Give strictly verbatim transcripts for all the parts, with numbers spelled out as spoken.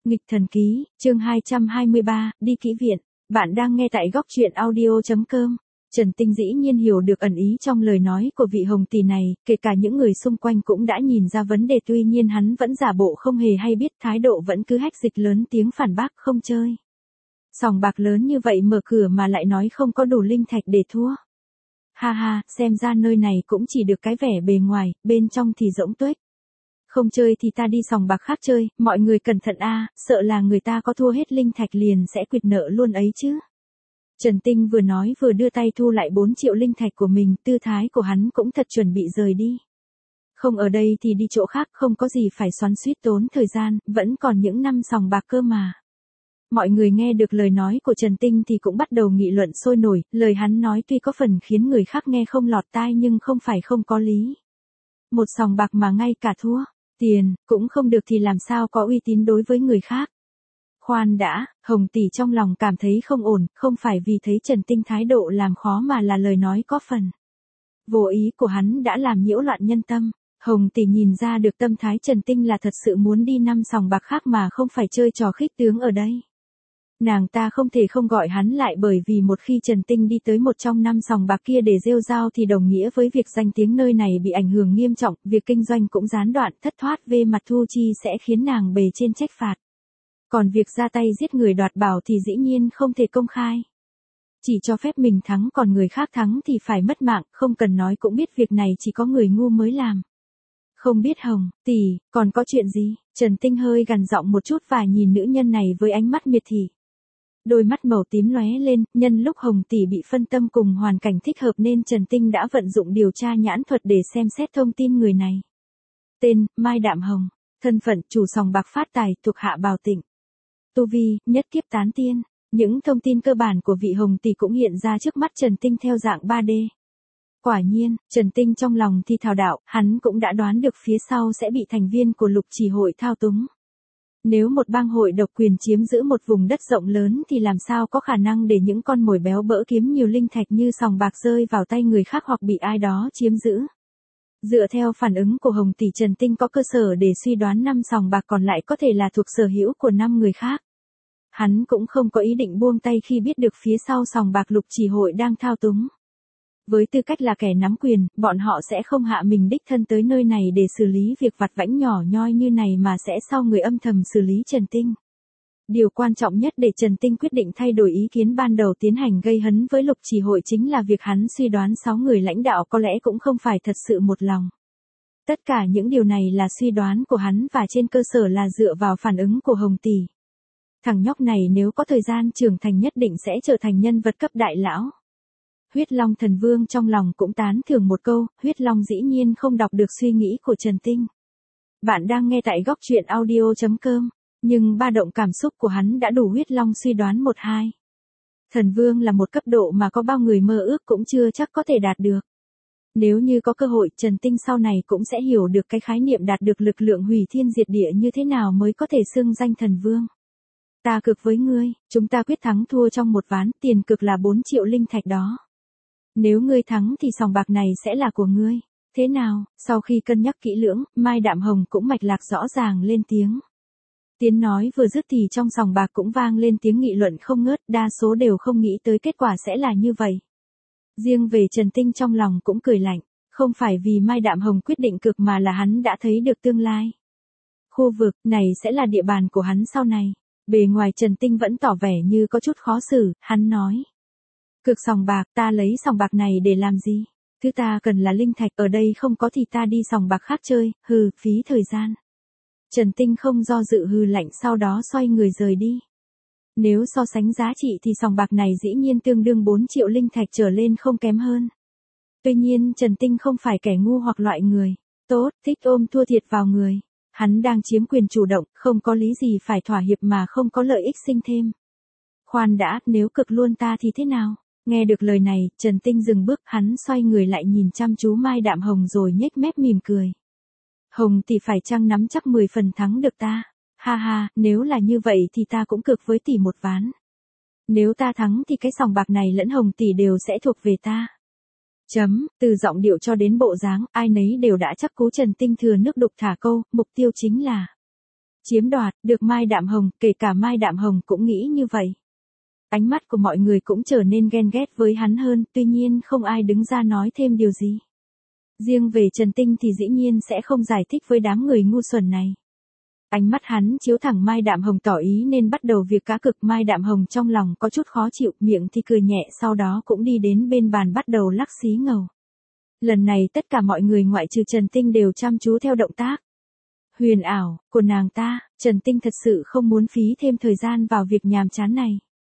Nghịch thần ký, chương hai trăm hai mươi ba, đi kỹ viện. Bạn đang nghe tại góc truyện audio.com. Trần Tinh dĩ nhiên hiểu được ẩn ý trong lời nói của vị hồng tỷ này, kể cả những người xung quanh cũng đã nhìn ra vấn đề, tuy nhiên hắn vẫn giả bộ không hề hay biết, thái độ vẫn cứ hách dịch lớn tiếng phản bác không chơi. Sòng bạc lớn như vậy mở cửa mà lại nói không có đủ linh thạch để thua. Ha ha, xem ra nơi này cũng chỉ được cái vẻ bề ngoài, bên trong thì rỗng tuếch. Không chơi thì ta đi sòng bạc khác chơi, mọi người cẩn thận a, sợ là người ta có thua hết linh thạch liền sẽ quỵt nợ luôn ấy chứ. Trần Tinh vừa nói vừa đưa tay thu lại bốn triệu linh thạch của mình, tư thái của hắn cũng thật chuẩn bị rời đi. Không ở đây thì đi chỗ khác, không có gì phải xoắn xuýt tốn thời gian, vẫn còn những năm sòng bạc cơ mà. Mọi người nghe được lời nói của Trần Tinh thì cũng bắt đầu nghị luận sôi nổi, lời hắn nói tuy có phần khiến người khác nghe không lọt tai nhưng không phải không có lý. Một sòng bạc mà ngay cả thua tiền cũng không được thì làm sao có uy tín đối với người khác. Khoan đã, Hồng tỷ trong lòng cảm thấy không ổn, không phải vì thấy Trần Tinh thái độ làm khó mà là lời nói có phần vô ý của hắn đã làm nhiễu loạn nhân tâm. Hồng tỷ nhìn ra được tâm thái Trần Tinh là thật sự muốn đi năm sòng bạc khác mà không phải chơi trò khích tướng ở đây. Nàng ta không thể không gọi hắn lại, bởi vì một khi Trần Tinh đi tới một trong năm sòng bạc kia để rêu rao thì đồng nghĩa với việc danh tiếng nơi này bị ảnh hưởng nghiêm trọng, việc kinh doanh cũng gián đoạn, thất thoát về mặt thu chi sẽ khiến nàng bề trên trách phạt. Còn việc ra tay giết người đoạt bảo thì dĩ nhiên không thể công khai. Chỉ cho phép mình thắng còn người khác thắng thì phải mất mạng, không cần nói cũng biết việc này chỉ có người ngu mới làm. Không biết Hồng tỷ còn có chuyện gì? Trần Tinh hơi gằn giọng một chút và nhìn nữ nhân này với ánh mắt miệt thị. Đôi mắt màu tím lóe lên, nhân lúc Hồng tỷ bị phân tâm cùng hoàn cảnh thích hợp nên Trần Tinh đã vận dụng điều tra nhãn thuật để xem xét thông tin người này. Tên, Mai Đạm Hồng. Thân phận, chủ sòng bạc Phát Tài, thuộc hạ Bào Tịnh. Tu vi, nhất kiếp tán tiên. Những thông tin cơ bản của vị Hồng tỷ cũng hiện ra trước mắt Trần Tinh theo dạng ba D. Quả nhiên, Trần Tinh trong lòng thì thào đạo, hắn cũng đã đoán được phía sau sẽ bị thành viên của Lục Chỉ hội thao túng. Nếu một bang hội độc quyền chiếm giữ một vùng đất rộng lớn thì làm sao có khả năng để những con mồi béo bỡ kiếm nhiều linh thạch như sòng bạc rơi vào tay người khác hoặc bị ai đó chiếm giữ. Dựa theo phản ứng của Hồng tỷ, Trần Tinh có cơ sở để suy đoán năm sòng bạc còn lại có thể là thuộc sở hữu của năm người khác. Hắn cũng không có ý định buông tay khi biết được phía sau sòng bạc Lục Chỉ hội đang thao túng. Với tư cách là kẻ nắm quyền, bọn họ sẽ không hạ mình đích thân tới nơi này để xử lý việc vặt vãnh nhỏ nhoi như này mà sẽ sau người âm thầm xử lý Trần Tinh. Điều quan trọng nhất để Trần Tinh quyết định thay đổi ý kiến ban đầu tiến hành gây hấn với Lục Chỉ hội chính là việc hắn suy đoán sáu người lãnh đạo có lẽ cũng không phải thật sự một lòng. Tất cả những điều này là suy đoán của hắn và trên cơ sở là dựa vào phản ứng của Hồng tỷ. Thằng nhóc này nếu có thời gian trưởng thành nhất định sẽ trở thành nhân vật cấp đại lão. Huyết Long Thần Vương trong lòng cũng tán thưởng một câu, Huyết Long dĩ nhiên không đọc được suy nghĩ của Trần Tinh. Bạn đang nghe tại góc truyện audio.com, nhưng ba động cảm xúc của hắn đã đủ Huyết Long suy đoán một hai. Thần Vương là một cấp độ mà có bao người mơ ước cũng chưa chắc có thể đạt được. Nếu như có cơ hội, Trần Tinh sau này cũng sẽ hiểu được cái khái niệm đạt được lực lượng hủy thiên diệt địa như thế nào mới có thể xưng danh Thần Vương. Ta cược với ngươi, chúng ta quyết thắng thua trong một ván, tiền cược là bốn triệu linh thạch đó. Nếu ngươi thắng thì sòng bạc này sẽ là của ngươi. Thế nào? Sau khi cân nhắc kỹ lưỡng, Mai Đạm Hồng cũng mạch lạc rõ ràng lên tiếng. Tiếng nói vừa dứt thì trong sòng bạc cũng vang lên tiếng nghị luận không ngớt, đa số đều không nghĩ tới kết quả sẽ là như vậy. Riêng về Trần Tinh trong lòng cũng cười lạnh, không phải vì Mai Đạm Hồng quyết định cược mà là hắn đã thấy được tương lai. Khu vực này sẽ là địa bàn của hắn sau này. Bề ngoài Trần Tinh vẫn tỏ vẻ như có chút khó xử, hắn nói. Cược sòng bạc, ta lấy sòng bạc này để làm gì? Thứ ta cần là linh thạch, ở đây không có thì ta đi sòng bạc khác chơi, hừ, phí thời gian. Trần Tinh không do dự hừ lạnh, sau đó xoay người rời đi. Nếu so sánh giá trị thì sòng bạc này dĩ nhiên tương đương bốn triệu linh thạch trở lên không kém hơn. Tuy nhiên Trần Tinh không phải kẻ ngu hoặc loại người tốt, thích ôm thua thiệt vào người. Hắn đang chiếm quyền chủ động, không có lý gì phải thỏa hiệp mà không có lợi ích sinh thêm. Khoan đã, nếu cực luôn ta thì thế nào? Nghe được lời này, Trần Tinh dừng bước, hắn xoay người lại nhìn chăm chú Mai Đạm Hồng rồi nhếch mép mỉm cười. Hồng tỷ phải chăng nắm chắc mười phần thắng được ta? Ha ha, nếu là như vậy thì ta cũng cược với tỷ một ván. Nếu ta thắng thì cái sòng bạc này lẫn Hồng tỷ đều sẽ thuộc về ta. Chấm, từ giọng điệu cho đến bộ dáng, ai nấy đều đã chắc cú. Trần Tinh thừa nước đục thả câu, mục tiêu chính là chiếm đoạt, được Mai Đạm Hồng, kể cả Mai Đạm Hồng cũng nghĩ như vậy. Ánh mắt của mọi người cũng trở nên ghen ghét với hắn hơn, tuy nhiên không ai đứng ra nói thêm điều gì. Riêng về Trần Tinh thì dĩ nhiên sẽ không giải thích với đám người ngu xuẩn này. Ánh mắt hắn chiếu thẳng Mai Đạm Hồng tỏ ý nên bắt đầu việc cá cược. Mai Đạm Hồng trong lòng có chút khó chịu, miệng thì cười nhẹ, sau đó cũng đi đến bên bàn bắt đầu lắc xí ngầu. Lần này tất cả mọi người ngoại trừ Trần Tinh đều chăm chú theo động tác huyền ảo của nàng ta. Trần Tinh thật sự không muốn phí thêm thời gian vào việc nhàm chán này.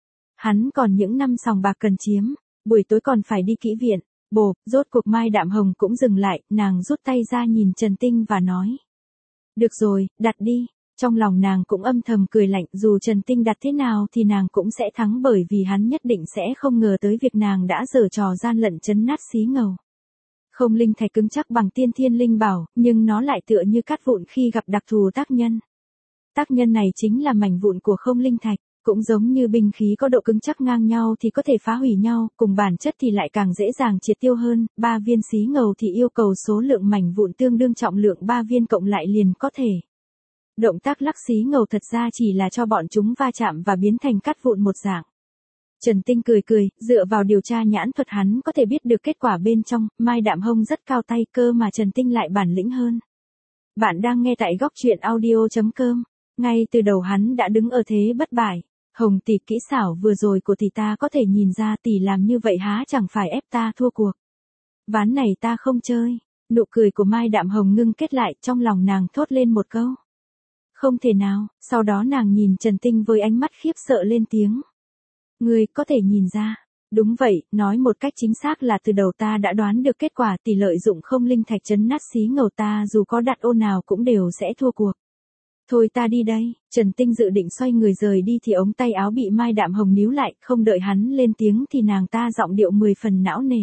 Hắn còn những năm sòng bạc cần chiếm, buổi tối còn phải đi kỹ viện. Bộp, rốt cuộc Mai Đạm Hồng cũng dừng lại, nàng rút tay ra nhìn Trần Tinh và nói. Được rồi, đặt đi. Trong lòng nàng cũng âm thầm cười lạnh, dù Trần Tinh đặt thế nào thì nàng cũng sẽ thắng, bởi vì hắn nhất định sẽ không ngờ tới việc nàng đã giở trò gian lận trấn nát xí ngầu. Không linh thạch cứng chắc bằng tiên thiên linh bảo, nhưng nó lại tựa như cát vụn khi gặp đặc thù tác nhân. Tác nhân này chính là mảnh vụn của không linh thạch, cũng giống như binh khí có độ cứng chắc ngang nhau thì có thể phá hủy nhau, cùng bản chất thì lại càng dễ dàng triệt tiêu hơn. Ba viên xí ngầu thì yêu cầu số lượng mảnh vụn tương đương trọng lượng ba viên cộng lại liền có thể. Động tác lắc xí ngầu thật ra chỉ là cho bọn chúng va chạm và biến thành cát vụn một dạng. Trần Tinh cười cười, dựa vào điều tra nhãn thuật hắn có thể biết được kết quả bên trong. Mai Đạm Hồng rất cao tay, cơ mà Trần Tinh lại bản lĩnh hơn. Bạn đang nghe tại góc truyện audio chấm com. Ngay từ đầu hắn đã đứng ở thế bất bại. Hồng tỷ, kỹ xảo vừa rồi của tỷ ta có thể nhìn ra, tỷ làm như vậy há chẳng phải ép ta thua cuộc. Ván này ta không chơi. Nụ cười của Mai Đạm Hồng ngưng kết lại, trong lòng nàng thốt lên một câu. Không thể nào. Sau đó nàng nhìn Trần Tinh với ánh mắt khiếp sợ lên tiếng. Ngươi có thể nhìn ra. Đúng vậy, nói một cách chính xác là từ đầu ta đã đoán được kết quả, tỷ lợi dụng không linh thạch trấn nát xí ngầu ta dù có đặt ô nào cũng đều sẽ thua cuộc. Thôi ta đi đây. Trần Tinh dự định xoay người rời đi thì ống tay áo bị Mai Đạm Hồng níu lại, không đợi hắn lên tiếng thì nàng ta giọng điệu mười phần não nề.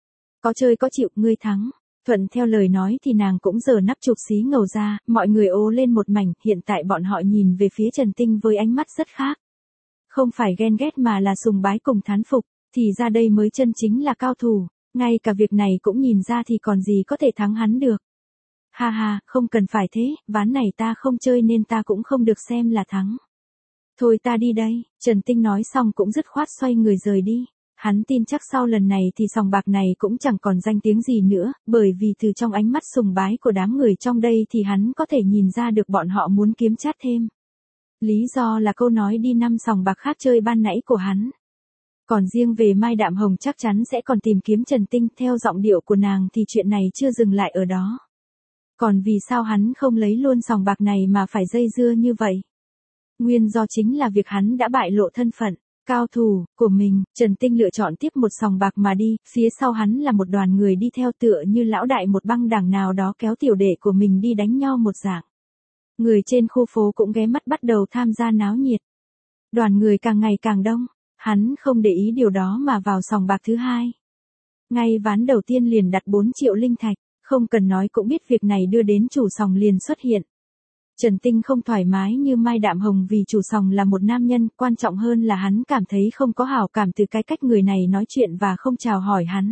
Có chơi có chịu, ngươi thắng. Thuận theo lời nói thì nàng cũng giở nắp chụp xí ngầu ra, mọi người ố lên một mảnh, hiện tại bọn họ nhìn về phía Trần Tinh với ánh mắt rất khác. Không phải ghen ghét mà là sùng bái cùng thán phục, thì ra đây mới chân chính là cao thủ, ngay cả việc này cũng nhìn ra thì còn gì có thể thắng hắn được. Ha ha, không cần phải thế, ván này ta không chơi nên ta cũng không được xem là thắng. Thôi ta đi đây. Trần Tinh nói xong cũng dứt khoát xoay người rời đi. Hắn tin chắc sau lần này thì sòng bạc này cũng chẳng còn danh tiếng gì nữa, bởi vì từ trong ánh mắt sùng bái của đám người trong đây thì hắn có thể nhìn ra được bọn họ muốn kiếm chát thêm. Lý do là câu nói đi năm sòng bạc khác chơi ban nãy của hắn. Còn riêng về Mai Đạm Hồng chắc chắn sẽ còn tìm kiếm Trần Tinh, theo giọng điệu của nàng thì chuyện này chưa dừng lại ở đó. Còn vì sao hắn không lấy luôn sòng bạc này mà phải dây dưa như vậy? Nguyên do chính là việc hắn đã bại lộ thân phận cao thủ của mình. Trần Tinh lựa chọn tiếp một sòng bạc mà đi, phía sau hắn là một đoàn người đi theo tựa như lão đại một băng đảng nào đó kéo tiểu đệ của mình đi đánh nhau một dạng. Người trên khu phố cũng ghé mắt bắt đầu tham gia náo nhiệt. Đoàn người càng ngày càng đông, hắn không để ý điều đó mà vào sòng bạc thứ hai. Ngay ván đầu tiên liền đặt bốn triệu linh thạch, không cần nói cũng biết việc này đưa đến chủ sòng liền xuất hiện. Trần Tinh không thoải mái như Mai Đạm Hồng vì chủ sòng là một nam nhân, quan trọng hơn là hắn cảm thấy không có hảo cảm từ cái cách người này nói chuyện và không chào hỏi hắn.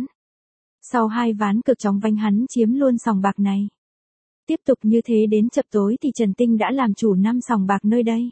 Sau hai ván cực chóng vánh hắn chiếm luôn sòng bạc này. Tiếp tục như thế đến chập tối thì Trần Tinh đã làm chủ năm sòng bạc nơi đây.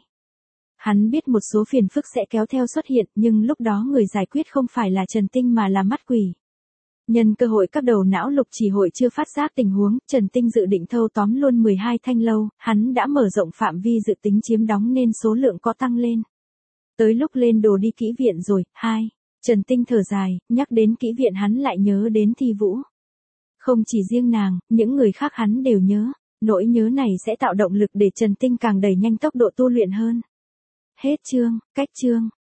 Hắn biết một số phiền phức sẽ kéo theo xuất hiện, nhưng lúc đó người giải quyết không phải là Trần Tinh mà là mắt quỷ. Nhân cơ hội các đầu não lục chỉ hội chưa phát giác tình huống, Trần Tinh dự định thâu tóm luôn mười hai thanh lâu, hắn đã mở rộng phạm vi dự tính chiếm đóng nên số lượng có tăng lên. Tới lúc lên đồ đi kỹ viện rồi. Hai. Trần Tinh thở dài, nhắc đến kỹ viện hắn lại nhớ đến Thi Vũ. Không chỉ riêng nàng, những người khác hắn đều nhớ, nỗi nhớ này sẽ tạo động lực để Trần Tinh càng đẩy nhanh tốc độ tu luyện hơn. Hết chương, cách chương.